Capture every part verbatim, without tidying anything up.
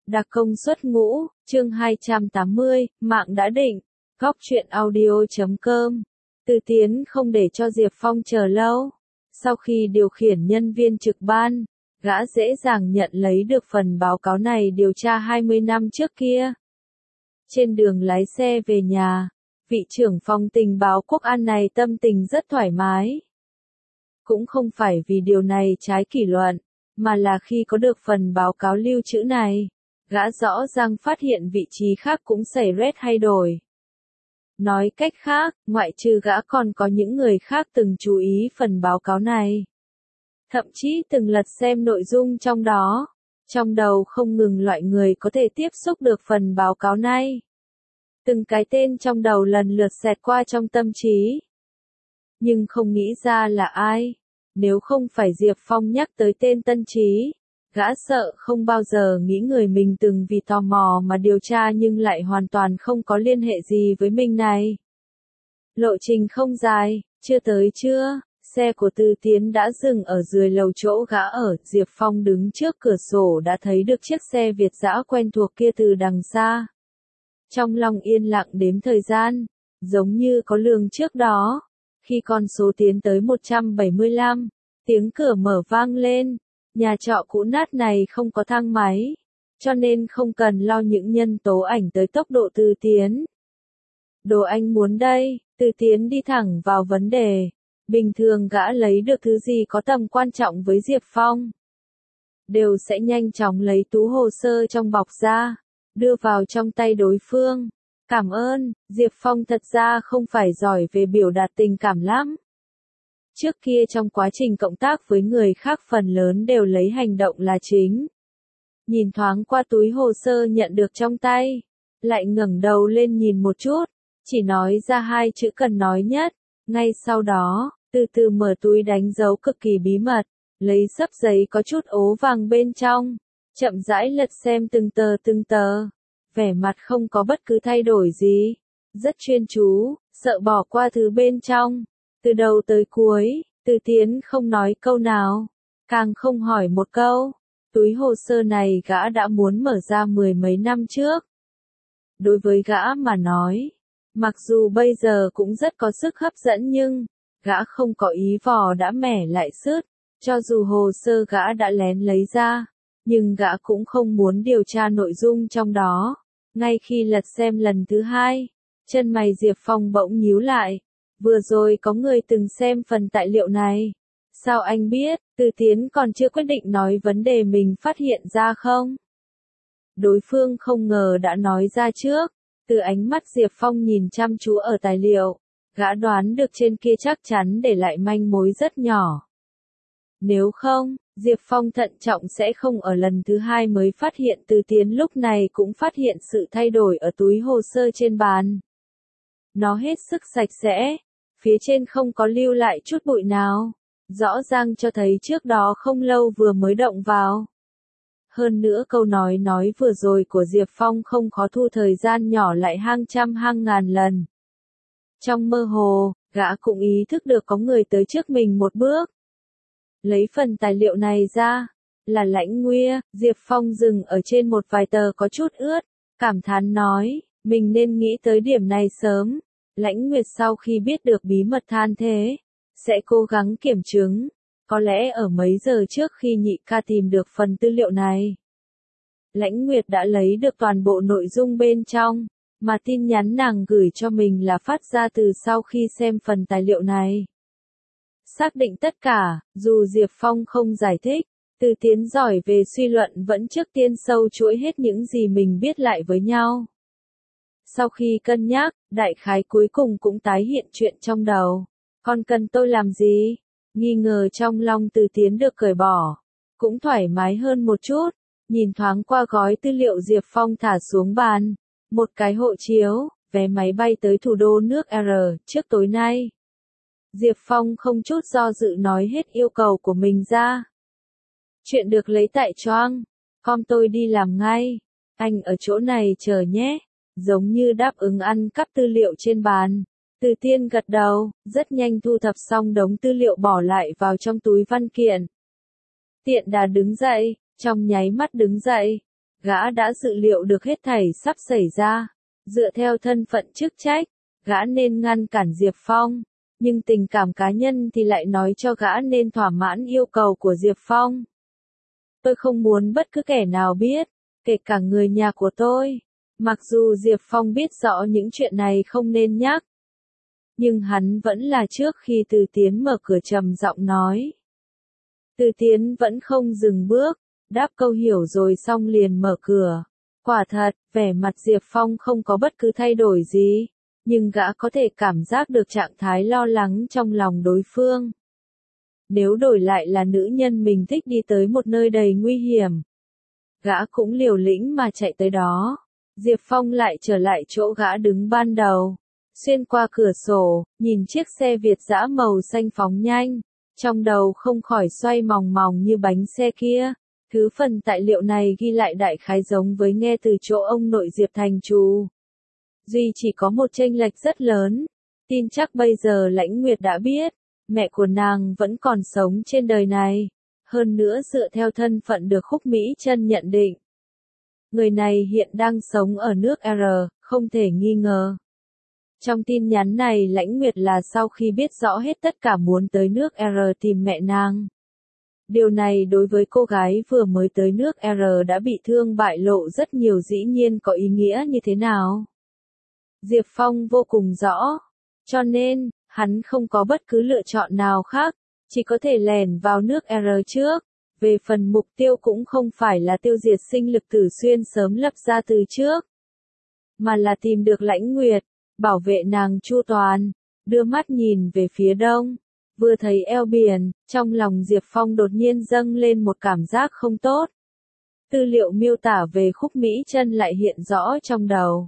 Đặc công suất ngũ, chương hai trăm tám mươi, mạng đã định, góc truyện audio chấm com. Từ Tiến không để cho Diệp Phong chờ lâu. Sau khi điều khiển nhân viên trực ban, gã dễ dàng nhận lấy được phần báo cáo này điều tra hai mươi năm trước kia. Trên đường lái xe về nhà, vị trưởng phòng tình báo Quốc An này tâm tình rất thoải mái. Cũng không phải vì điều này trái kỷ luật, mà là khi có được phần báo cáo lưu trữ này, gã rõ ràng phát hiện vị trí khác cũng xảy ra thay đổi. Nói cách khác, ngoại trừ gã còn có những người khác từng chú ý phần báo cáo này. Thậm chí từng lật xem nội dung trong đó. Trong đầu không ngừng loại người có thể tiếp xúc được phần báo cáo này. Từng cái tên trong đầu lần lượt xẹt qua trong tâm trí. Nhưng không nghĩ ra là ai. Nếu không phải Diệp Phong nhắc tới tên Tân Trí, gã sợ không bao giờ nghĩ người mình từng vì tò mò mà điều tra nhưng lại hoàn toàn không có liên hệ gì với mình này. Lộ trình không dài, chưa tới trưa, xe của Từ Tiến đã dừng ở dưới lầu chỗ gã ở. Diệp Phong đứng trước cửa sổ đã thấy được chiếc xe Việt dã quen thuộc kia từ đằng xa. Trong lòng yên lặng đếm thời gian, giống như có lường trước đó. Khi con số tiến tới một trăm bảy mươi lăm, tiếng cửa mở vang lên. Nhà trọ cũ nát này không có thang máy, cho nên không cần lo những nhân tố ảnh tới tốc độ Từ Tiến. Đồ anh muốn đây, Từ Tiến đi thẳng vào vấn đề. Bình thường gã lấy được thứ gì có tầm quan trọng với Diệp Phong, đều sẽ nhanh chóng lấy túi hồ sơ trong bọc ra, đưa vào trong tay đối phương. Cảm ơn, Diệp Phong thật ra không phải giỏi về biểu đạt tình cảm lắm. Trước kia trong quá trình cộng tác với người khác phần lớn đều lấy hành động là chính. Nhìn thoáng qua túi hồ sơ nhận được trong tay, lại ngẩng đầu lên nhìn một chút, chỉ nói ra hai chữ cần nói nhất. Ngay sau đó, từ từ mở túi đánh dấu cực kỳ bí mật, lấy xấp giấy có chút ố vàng bên trong, chậm rãi lật xem từng tờ từng tờ, vẻ mặt không có bất cứ thay đổi gì, rất chuyên chú, sợ bỏ qua thứ bên trong. Từ đầu tới cuối, Từ Tiến không nói câu nào, càng không hỏi một câu. Túi hồ sơ này gã đã muốn mở ra mười mấy năm trước. Đối với gã mà nói, mặc dù bây giờ cũng rất có sức hấp dẫn nhưng, gã không có ý vò đã mẻ lại sứt. Cho dù hồ sơ gã đã lén lấy ra, nhưng gã cũng không muốn điều tra nội dung trong đó. Ngay khi lật xem lần thứ hai, chân mày Diệp Phong bỗng nhíu lại. Vừa rồi có người từng xem phần tài liệu này. Sao anh biết? Từ Tiến còn chưa quyết định nói vấn đề mình phát hiện ra không? Đối phương không ngờ đã nói ra trước. Từ ánh mắt Diệp Phong nhìn chăm chú ở tài liệu, gã đoán được trên kia chắc chắn để lại manh mối rất nhỏ. Nếu không, Diệp Phong thận trọng sẽ không ở lần thứ hai mới phát hiện. Từ Tiến lúc này cũng phát hiện sự thay đổi ở túi hồ sơ trên bàn. Nó hết sức sạch sẽ, phía trên không có lưu lại chút bụi nào, rõ ràng cho thấy trước đó không lâu vừa mới động vào. Hơn nữa câu nói nói vừa rồi của Diệp Phong không khó thu thời gian nhỏ lại hàng trăm hàng ngàn lần. Trong mơ hồ, gã cũng ý thức được có người tới trước mình một bước. Lấy phần tài liệu này ra, là Lãnh Nguya. Diệp Phong dừng ở trên một vài tờ có chút ướt, cảm thán nói, mình nên nghĩ tới điểm này sớm. Lãnh Nguyệt sau khi biết được bí mật than thế, sẽ cố gắng kiểm chứng, có lẽ ở mấy giờ trước khi nhị ca tìm được phần tư liệu này. Lãnh Nguyệt đã lấy được toàn bộ nội dung bên trong, mà tin nhắn nàng gửi cho mình là phát ra từ sau khi xem phần tài liệu này. Xác định tất cả, dù Diệp Phong không giải thích, Từ Tiến giỏi về suy luận vẫn trước tiên sâu chuỗi hết những gì mình biết lại với nhau. Sau khi cân nhắc, đại khái cuối cùng cũng tái hiện chuyện trong đầu. Còn cần tôi làm gì? Nghi ngờ trong lòng Từ Tiến được cởi bỏ. Cũng thoải mái hơn một chút. Nhìn thoáng qua gói tư liệu Diệp Phong thả xuống bàn. Một cái hộ chiếu, vé máy bay tới thủ đô nước R trước tối nay. Diệp Phong không chút do dự nói hết yêu cầu của mình ra. Chuyện được lấy tại choang. Com tôi đi làm ngay. Anh ở chỗ này chờ nhé. Giống như đáp ứng ăn cắp tư liệu trên bàn. Từ Tiên gật đầu, rất nhanh thu thập xong đống tư liệu bỏ lại vào trong túi văn kiện. Tiện đà đứng dậy, trong nháy mắt đứng dậy. Gã đã dự liệu được hết thảy sắp xảy ra. Dựa theo thân phận chức trách, gã nên ngăn cản Diệp Phong. Nhưng tình cảm cá nhân thì lại nói cho gã nên thỏa mãn yêu cầu của Diệp Phong. Tôi không muốn bất cứ kẻ nào biết, kể cả người nhà của tôi. Mặc dù Diệp Phong biết rõ những chuyện này không nên nhắc. Nhưng hắn vẫn là trước khi Từ Tiến mở cửa trầm giọng nói. Từ Tiến vẫn không dừng bước, đáp câu hiểu rồi xong liền mở cửa. Quả thật, vẻ mặt Diệp Phong không có bất cứ thay đổi gì, nhưng gã có thể cảm giác được trạng thái lo lắng trong lòng đối phương. Nếu đổi lại là nữ nhân mình thích đi tới một nơi đầy nguy hiểm, gã cũng liều lĩnh mà chạy tới đó. Diệp Phong lại trở lại chỗ gã đứng ban đầu, xuyên qua cửa sổ, nhìn chiếc xe Việt dã màu xanh phóng nhanh, trong đầu không khỏi xoay mòng mòng như bánh xe kia. Thứ phần tài liệu này ghi lại đại khái giống với nghe từ chỗ ông nội Diệp Thành Trù. Duy chỉ có một chênh lệch rất lớn, tin chắc bây giờ Lãnh Nguyệt đã biết, mẹ của nàng vẫn còn sống trên đời này. Hơn nữa dựa theo thân phận được Khúc Mỹ Chân nhận định, người này hiện đang sống ở nước R, không thể nghi ngờ. Trong tin nhắn này Lãnh Nguyệt là sau khi biết rõ hết tất cả muốn tới nước R tìm mẹ nàng. Điều này đối với cô gái vừa mới tới nước R đã bị thương bại lộ rất nhiều dĩ nhiên có ý nghĩa như thế nào. Diệp Phong vô cùng rõ, cho nên, hắn không có bất cứ lựa chọn nào khác, chỉ có thể lẻn vào nước R trước. Về phần mục tiêu cũng không phải là tiêu diệt sinh lực Tử Xuyên sớm lập ra từ trước, mà là tìm được Lãnh Nguyệt, bảo vệ nàng chu toàn. Đưa mắt nhìn về phía đông, vừa thấy eo biển, trong lòng Diệp Phong đột nhiên dâng lên một cảm giác không tốt. Tư liệu miêu tả về Khúc Mỹ Chân lại hiện rõ trong đầu.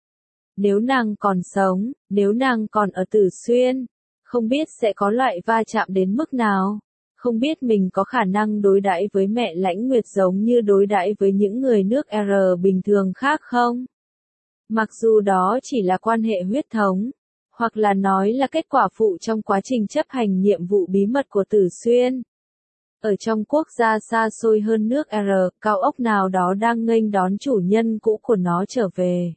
Nếu nàng còn sống, nếu nàng còn ở Tử Xuyên, không biết sẽ có loại va chạm đến mức nào. Không biết mình có khả năng đối đãi với mẹ Lãnh Nguyệt giống như đối đãi với những người nước R bình thường khác không? Mặc dù đó chỉ là quan hệ huyết thống, hoặc là nói là kết quả phụ trong quá trình chấp hành nhiệm vụ bí mật của Tử Xuyên. Ở trong quốc gia xa xôi hơn nước R, cao ốc nào đó đang nghênh đón chủ nhân cũ của nó trở về.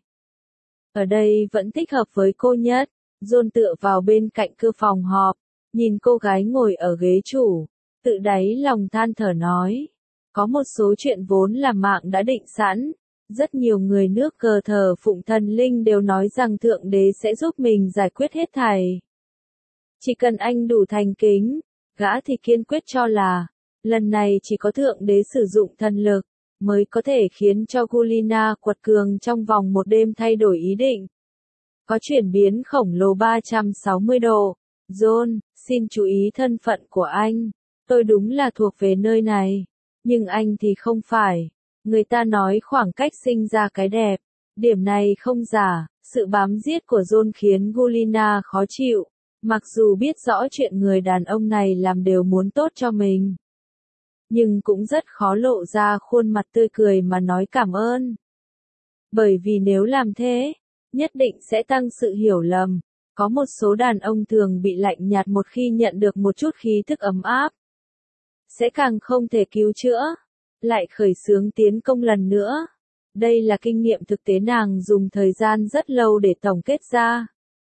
Ở đây vẫn thích hợp với cô nhất. John tựa vào bên cạnh cửa phòng họp, nhìn cô gái ngồi ở ghế chủ, tự đáy lòng than thở nói. Có một số chuyện vốn là mạng đã định sẵn. Rất nhiều người nước cờ thờ phụng thần linh đều nói rằng Thượng Đế sẽ giúp mình giải quyết hết thảy. Chỉ cần anh đủ thành kính, gã thì kiên quyết cho là, lần này chỉ có Thượng Đế sử dụng thần lực, mới có thể khiến cho Gulina quật cường trong vòng một đêm thay đổi ý định. Có chuyển biến khổng lồ ba trăm sáu mươi độ. John, xin chú ý thân phận của anh. Tôi đúng là thuộc về nơi này, nhưng anh thì không phải. Người ta nói khoảng cách sinh ra cái đẹp. Điểm này không giả, sự bám giết của John khiến Gulina khó chịu. Mặc dù biết rõ chuyện người đàn ông này làm đều muốn tốt cho mình, nhưng cũng rất khó lộ ra khuôn mặt tươi cười mà nói cảm ơn. Bởi vì nếu làm thế, nhất định sẽ tăng sự hiểu lầm. Có một số đàn ông thường bị lạnh nhạt một khi nhận được một chút khí thức ấm áp. Sẽ càng không thể cứu chữa. Lại khởi xướng tiến công lần nữa. Đây là kinh nghiệm thực tế nàng dùng thời gian rất lâu để tổng kết ra.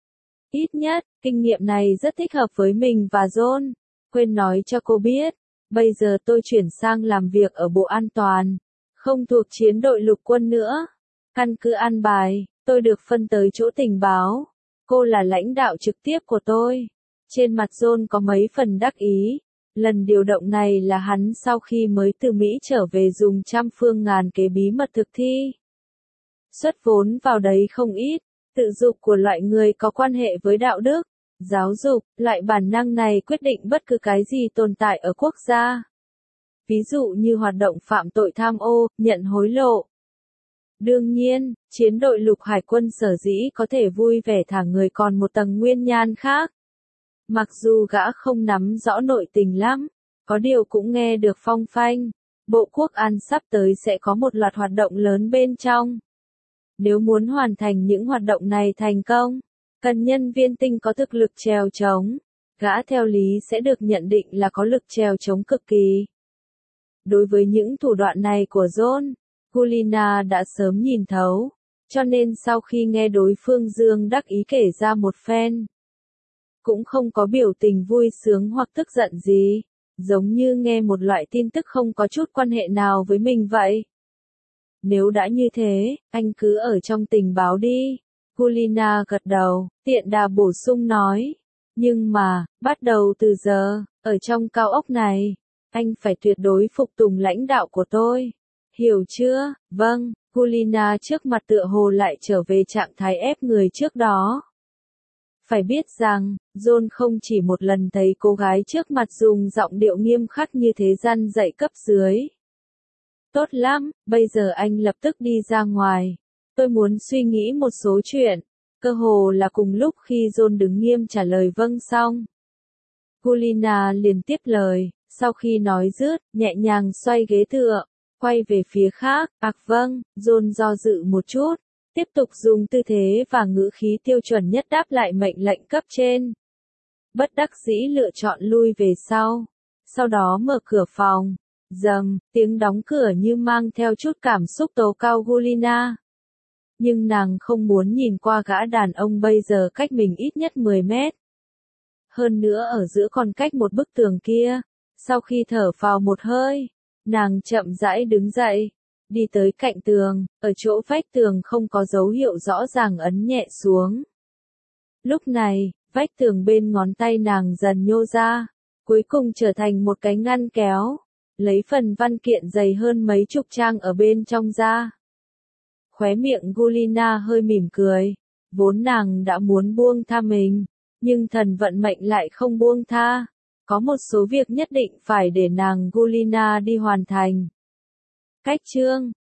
Ít nhất, kinh nghiệm này rất thích hợp với mình và John. Quên nói cho cô biết, bây giờ tôi chuyển sang làm việc ở Bộ An toàn, không thuộc chiến đội lục quân nữa. Căn cứ an bài, tôi được phân tới chỗ tình báo. Cô là lãnh đạo trực tiếp của tôi. Trên mặt John có mấy phần đắc ý. Lần điều động này là hắn sau khi mới từ Mỹ trở về dùng trăm phương ngàn kế bí mật thực thi. Xuất vốn vào đấy không ít. Tự dục của loại người có quan hệ với đạo đức, giáo dục, loại bản năng này quyết định bất cứ cái gì tồn tại ở quốc gia. Ví dụ như hoạt động phạm tội tham ô, nhận hối lộ. Đương nhiên, chiến đội lục hải quân sở dĩ có thể vui vẻ thả người còn một tầng nguyên nhan khác. Mặc dù gã không nắm rõ nội tình lắm, có điều cũng nghe được phong phanh. Bộ Quốc an sắp tới sẽ có một loạt hoạt động lớn bên trong. Nếu muốn hoàn thành những hoạt động này thành công, cần nhân viên tinh có thực lực chèo chống. Gã theo lý sẽ được nhận định là có lực chèo chống cực kỳ. Đối với những thủ đoạn này của John, Gulina đã sớm nhìn thấu, cho nên sau khi nghe đối phương dương đắc ý kể ra một phen, cũng không có biểu tình vui sướng hoặc tức giận gì, giống như nghe một loại tin tức không có chút quan hệ nào với mình vậy. Nếu đã như thế, anh cứ ở trong tình báo đi. Gulina gật đầu, tiện đà bổ sung nói. Nhưng mà, bắt đầu từ giờ, ở trong cao ốc này, anh phải tuyệt đối phục tùng lãnh đạo của tôi. Hiểu chưa? Vâng, Gulina trước mặt tựa hồ lại trở về trạng thái ép người trước đó. Phải biết rằng, John không chỉ một lần thấy cô gái trước mặt dùng giọng điệu nghiêm khắc như thế răn dạy cấp dưới. Tốt lắm, bây giờ anh lập tức đi ra ngoài. Tôi muốn suy nghĩ một số chuyện. Cơ hồ là cùng lúc khi John đứng nghiêm trả lời vâng xong. Gulina liền tiếp lời, sau khi nói dứt, nhẹ nhàng xoay ghế tựa, quay về phía khác. Ác vâng, John do dự một chút, tiếp tục dùng tư thế và ngữ khí tiêu chuẩn nhất đáp lại mệnh lệnh cấp trên. Bất đắc dĩ lựa chọn lui về sau. Sau đó mở cửa phòng. Dầm, tiếng đóng cửa như mang theo chút cảm xúc tố cao Gulina. Nhưng nàng không muốn nhìn qua gã đàn ông bây giờ cách mình ít nhất mười mét. Hơn nữa ở giữa còn cách một bức tường kia. Sau khi thở phào một hơi, nàng chậm rãi đứng dậy, đi tới cạnh tường, ở chỗ vách tường không có dấu hiệu rõ ràng ấn nhẹ xuống. Lúc này, vách tường bên ngón tay nàng dần nhô ra, cuối cùng trở thành một cái ngăn kéo, lấy phần văn kiện dày hơn mấy chục trang ở bên trong ra. Khóe miệng Gulina hơi mỉm cười, vốn nàng đã muốn buông tha mình, nhưng thần vận mệnh lại không buông tha. Có một số việc nhất định phải để nàng Gulina đi hoàn thành. Cách chương